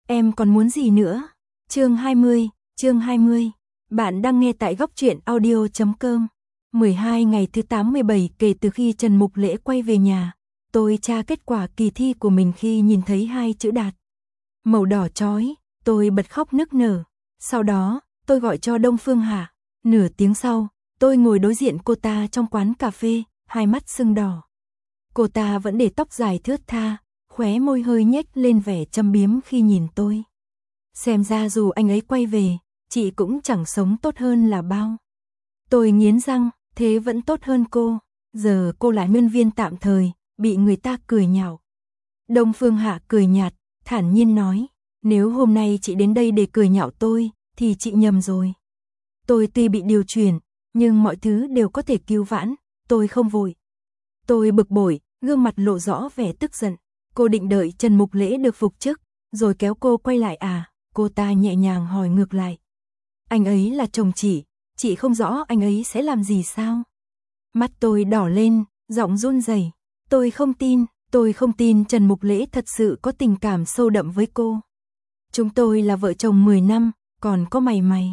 em còn muốn gì nữa? Chương 20. Bạn đang nghe tại góc truyện audio.com. 12 ngày thứ 87 kể từ khi Trần Mục Lễ quay về nhà, tôi tra kết quả kỳ thi của mình khi nhìn thấy hai chữ đạt màu đỏ chói, tôi bật khóc nức nở. Sau đó, tôi gọi cho Đông Phương Hạ. Nửa tiếng sau, tôi ngồi đối diện cô ta trong quán cà phê, hai mắt sưng đỏ. Cô ta vẫn để tóc dài thướt tha, khóe môi hơi nhếch lên vẻ châm biếm khi nhìn tôi. Xem ra dù anh ấy quay về, chị cũng chẳng sống tốt hơn là bao. Tôi nghiến răng, thế vẫn tốt hơn cô. Giờ cô là nhân viên tạm thời, bị người ta cười nhạo. Đông Phương Hạ cười nhạt, thản nhiên nói, nếu hôm nay chị đến đây để cười nhạo tôi, thì chị nhầm rồi. Tôi tuy bị điều chuyển, nhưng mọi thứ đều có thể cứu vãn, tôi không vội. Tôi bực bội, gương mặt lộ rõ vẻ tức giận. Cô định đợi Trần Mục Lễ được phục chức, rồi kéo cô quay lại à? Cô ta nhẹ nhàng hỏi ngược lại. Anh ấy là chồng chị không rõ anh ấy sẽ làm gì sao? Mắt tôi đỏ lên, giọng run rẩy. Tôi không tin Trần Mục Lễ thật sự có tình cảm sâu đậm với cô. Chúng tôi là vợ chồng 10 năm, còn có mày.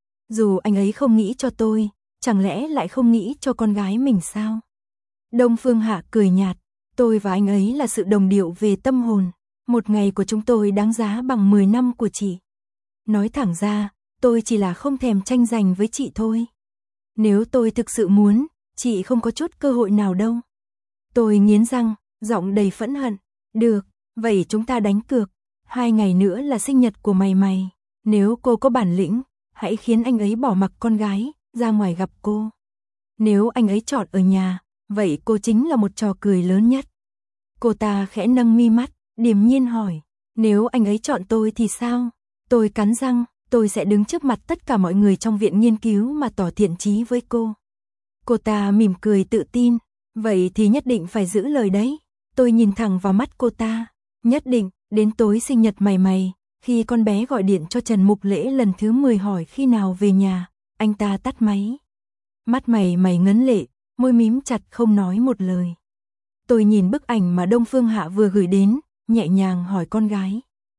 Dù anh ấy không nghĩ cho tôi, chẳng lẽ lại không nghĩ cho con gái mình sao? Đông Phương Hạ cười nhạt, tôi và anh ấy là sự đồng điệu về tâm hồn. Một ngày của chúng tôi đáng giá bằng 10 năm của chị. Nói thẳng ra, tôi chỉ là không thèm tranh giành với chị thôi. Nếu tôi thực sự muốn, chị không có chút cơ hội nào đâu. Tôi nghiến răng, giọng đầy phẫn hận. Được, vậy chúng ta đánh cược. 2 ngày nữa là sinh nhật của mày. Nếu cô có bản lĩnh, hãy khiến anh ấy bỏ mặc con gái, ra ngoài gặp cô. Nếu anh ấy chọn ở nhà, vậy cô chính là một trò cười lớn nhất. Cô ta khẽ nâng mi mắt, điềm nhiên hỏi, nếu anh ấy chọn tôi thì sao? Tôi cắn răng, tôi sẽ đứng trước mặt tất cả mọi người trong viện nghiên cứu mà tỏ thiện chí với cô. Cô ta mỉm cười tự tin, vậy thì nhất định phải giữ lời đấy. Tôi nhìn thẳng vào mắt cô ta, nhất định, đến tối sinh nhật mày. Khi con bé gọi điện cho Trần Mục Lễ lần thứ 10 hỏi khi nào về nhà, anh ta tắt máy. Mắt mày ngấn lệ, môi mím chặt không nói một lời. Tôi nhìn bức ảnh mà Đông Phương Hạ vừa gửi đến, nhẹ nhàng hỏi con gái.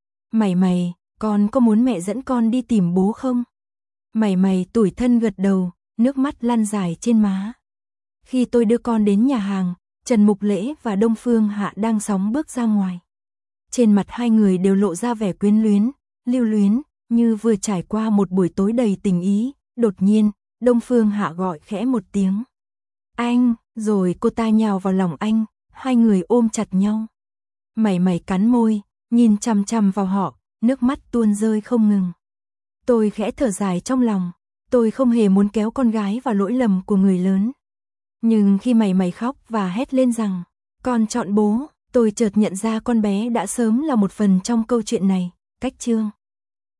Mày, con có muốn mẹ dẫn con đi tìm bố không? Mày tủi thân gật đầu, nước mắt lăn dài trên má. Khi tôi đưa con đến nhà hàng, Trần Mục Lễ và Đông Phương Hạ đang sóng bước ra ngoài. Trên mặt hai người đều lộ ra vẻ quyến luyến, lưu luyến, như vừa trải qua một buổi tối đầy tình ý. Đột nhiên, Đông Phương Hạ gọi khẽ một tiếng. Anh, rồi cô ta nhào vào lòng anh, hai người ôm chặt nhau. Mày cắn môi, nhìn chằm chằm vào họ, nước mắt tuôn rơi không ngừng. Tôi khẽ thở dài trong lòng, tôi không hề muốn kéo con gái vào lỗi lầm của người lớn. Nhưng khi mày khóc và hét lên rằng, con chọn bố, tôi chợt nhận ra con bé đã sớm là một phần trong câu chuyện này. Cách chương